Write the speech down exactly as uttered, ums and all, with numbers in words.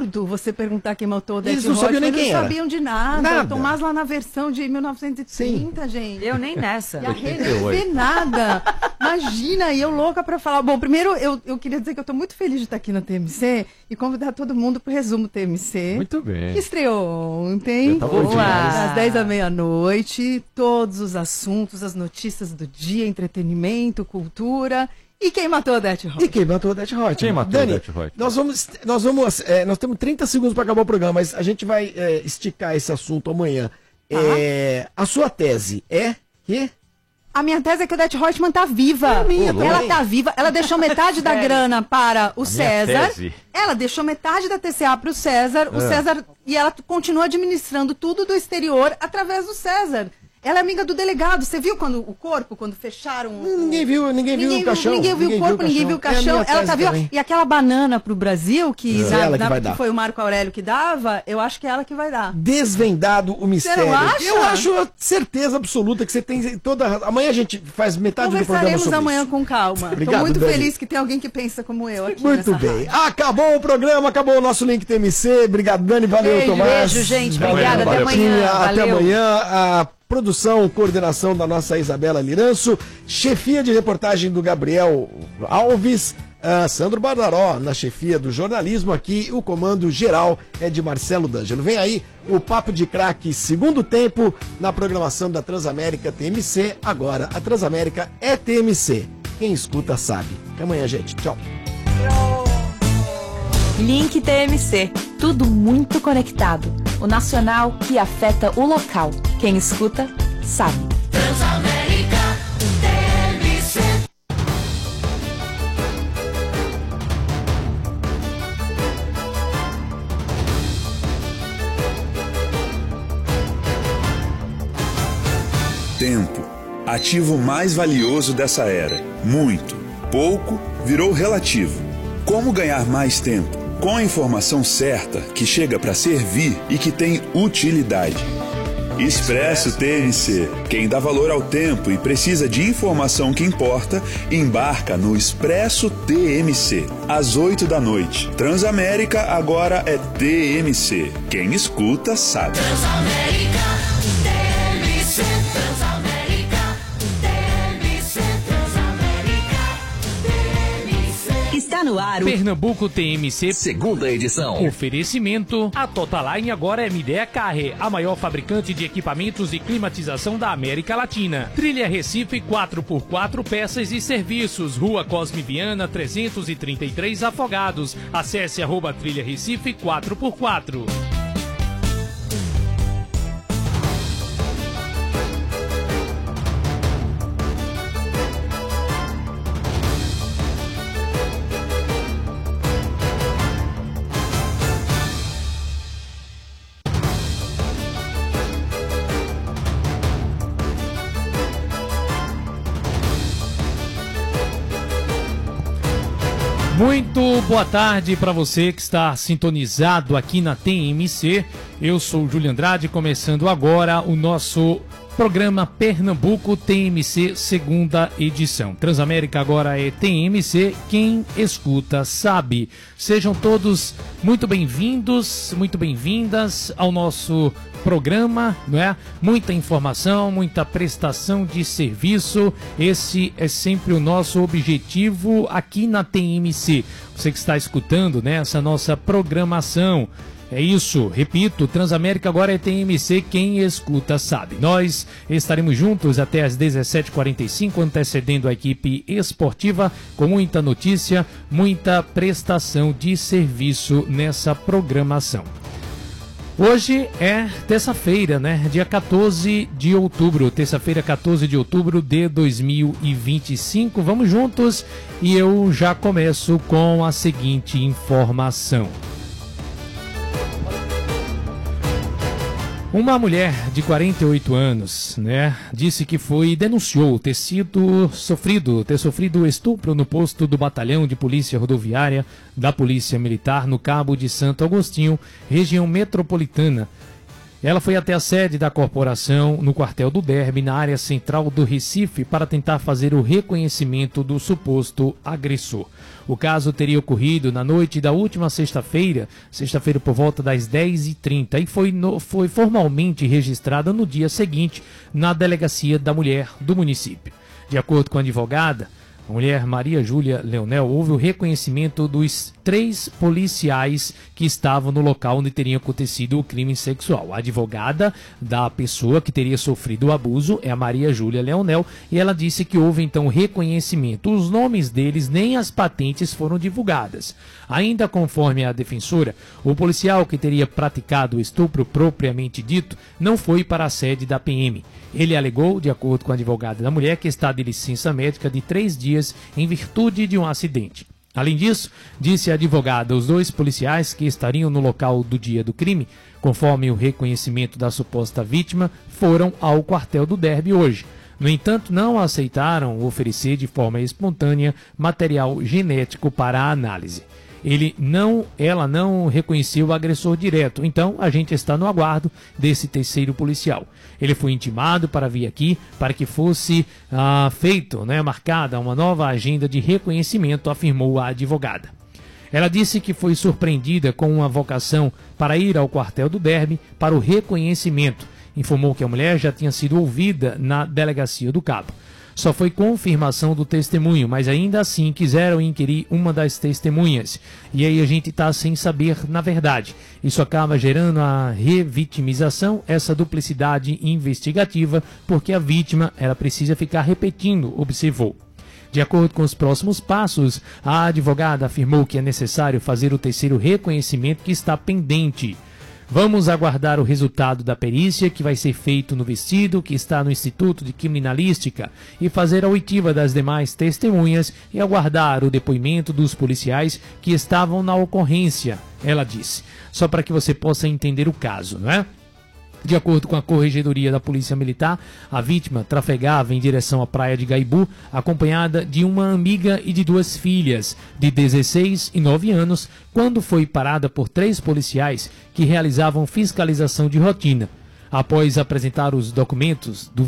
absurdo você perguntar quem matou o Odete Eles não Roitman, sabiam nem eles quem não era. sabiam de nada. Nada. O Tomás lá na versão de mil novecentos e trinta, Sim. gente. Eu nem nessa. E a Rê não vê nada. Imagina, e eu louca pra falar. Bom, primeiro eu, eu queria dizer que eu tô muito feliz de estar aqui na T M C e convidar todo mundo pro resumo T M C. Muito bem. Que estreou ontem, Eu tava ouvindo. às dez da meia-noite. Todos os assuntos, as notícias do dia, entretenimento, cultura. E quem matou a Odete Roitman? E quem matou a Odete Roitman? Quem matou Dani, a Odete Roitman? nós vamos, nós vamos, é, nós temos trinta segundos para acabar o programa, mas a gente vai é, esticar esse assunto amanhã. Tá. É, a sua tese é que... A minha tese é que a Odete Roitman tá viva. minha ela também. tá viva. Ela deixou metade da grana para o César. tese. Ela deixou metade da T C A para o César. O É. César e ela continua administrando tudo do exterior através do César. Ela é amiga do delegado. Você viu quando o corpo, quando fecharam? o- Ninguém viu, ninguém, viu o caixão. Ninguém viu o corpo, ninguém viu o É a caixão. minha Ela tese tá viva. também. E aquela banana pro Brasil, que, É. na- Ela que na- vai que dar. foi o Marco Aurélio que dava, eu acho que é ela que vai dar. Desvendado o mistério. não acha? Eu acho a certeza absoluta que você tem toda... Amanhã a gente faz metade do programa Conversaremos sobre amanhã isso. com calma. Obrigado, Tô muito Dani. feliz que tem alguém que pensa como eu aqui Muito nessa bem. rádio. Acabou o programa, acabou o nosso Link T M C. Obrigado, Dani. Valeu, Beijo, Tomás. beijo, gente. Valeu, Obrigada. Até valeu. amanhã. Até Valeu. amanhã. A produção, coordenação da nossa Isabela Liranço. Chefia de reportagem do Gabriel Alves. ah, Sandro Bardaró na chefia do jornalismo aqui. O comando geral é de Marcelo D'Angelo. Vem aí o Papo de Craque segundo tempo na programação da Transamérica T M C. Agora, a Transamérica é T M C. Quem escuta sabe. Até amanhã, gente. Tchau. Link T M C. Tudo muito conectado. O nacional que afeta o local. Quem escuta, sabe. Transamérica T M C. Tempo. Ativo mais valioso dessa era. Muito. Pouco virou relativo. Como ganhar mais tempo? Com a informação certa, que chega para servir e que tem utilidade. Expresso T M C. Quem dá valor ao tempo e precisa de informação que importa, embarca no Expresso T M C. Às oito da noite. Transamérica agora é T M C. Quem escuta sabe. Transamérica T M C. Transamérica T M C. Transamérica T M C. Está no ar o Pernambuco T M C Segunda edição. Oferecimento. A Totaline agora é Midea Carre, a maior fabricante de equipamentos de climatização da América Latina. Trilha Recife quatro por quatro peças e serviços. Rua Cosme Viana trezentos e trinta e três Afogados. Acesse arroba Trilha Recife quatro por quatro. Muito boa tarde para você que está sintonizado aqui na T M C. Eu sou o Júlio Andrade, começando agora o nosso programa Pernambuco T M C segunda edição. Transamérica agora é T M C, quem escuta sabe. Sejam todos muito bem-vindos, muito bem-vindas ao nosso programa, não é? Muita informação, muita prestação de serviço. Esse é sempre o nosso objetivo aqui na T M C. Você que está escutando, né, essa nossa programação. É isso, repito, Transamérica agora é T M C, quem escuta sabe. Nós estaremos juntos até às dezessete e quarenta e cinco, antecedendo a equipe esportiva, com muita notícia, muita prestação de serviço nessa programação. Hoje é terça-feira, né? Dia quatorze de outubro, terça-feira, quatorze de outubro de dois mil e vinte e cinco. Vamos juntos e eu já começo com a seguinte informação. Uma mulher de quarenta e oito anos, né, disse que foi denunciou ter sido sofrido, ter sofrido estupro no posto do Batalhão de Polícia Rodoviária da Polícia Militar no Cabo de Santo Agostinho, região metropolitana. Ela foi até a sede da corporação no quartel do Derby, na área central do Recife, para tentar fazer o reconhecimento do suposto agressor. O caso teria ocorrido na noite da última sexta-feira, sexta-feira por volta das dez e trinta, e foi, no, foi formalmente registrada no dia seguinte na Delegacia da Mulher do município. De acordo com a advogada, a mulher Maria Júlia Leonel, houve o reconhecimento dos três policiais que estavam no local onde teria acontecido o crime sexual. A advogada da pessoa que teria sofrido o abuso é a Maria Júlia Leonel, e ela disse que houve então reconhecimento. Os nomes deles nem as patentes foram divulgadas. Ainda conforme a defensora, o policial que teria praticado o estupro propriamente dito não foi para a sede da P M. Ele alegou, de acordo com a advogada da mulher, que está de licença médica de três dias em virtude de um acidente. Além disso, disse a advogada, os dois policiais que estariam no local do dia do crime, conforme o reconhecimento da suposta vítima, foram ao quartel do Derby hoje. No entanto, não aceitaram oferecer de forma espontânea material genético para a análise. Ele não, ela não reconheceu o agressor direto, então a gente está no aguardo desse terceiro policial. Ele foi intimado para vir aqui para que fosse ah, feito, né, marcada uma nova agenda de reconhecimento, afirmou a advogada. Ela disse que foi surpreendida com uma vocação para ir ao quartel do Derby para o reconhecimento. Informou que a mulher já tinha sido ouvida na Delegacia do Cabo. Só foi confirmação do testemunho, mas ainda assim quiseram inquirir uma das testemunhas. E aí a gente está sem saber na verdade. Isso acaba gerando a revitimização, essa duplicidade investigativa, porque a vítima ela precisa ficar repetindo, observou. De acordo com os próximos passos, a advogada afirmou que é necessário fazer o terceiro reconhecimento que está pendente. Vamos aguardar o resultado da perícia que vai ser feito no vestido que está no Instituto de Criminalística e fazer a oitiva das demais testemunhas e aguardar o depoimento dos policiais que estavam na ocorrência, ela disse. Só para que você possa entender o caso, não é? De acordo com a Corregedoria da Polícia Militar, a vítima trafegava em direção à praia de Gaibu, acompanhada de uma amiga e de duas filhas, de dezesseis e nove anos, quando foi parada por três policiais que realizavam fiscalização de rotina. Após apresentar os documentos do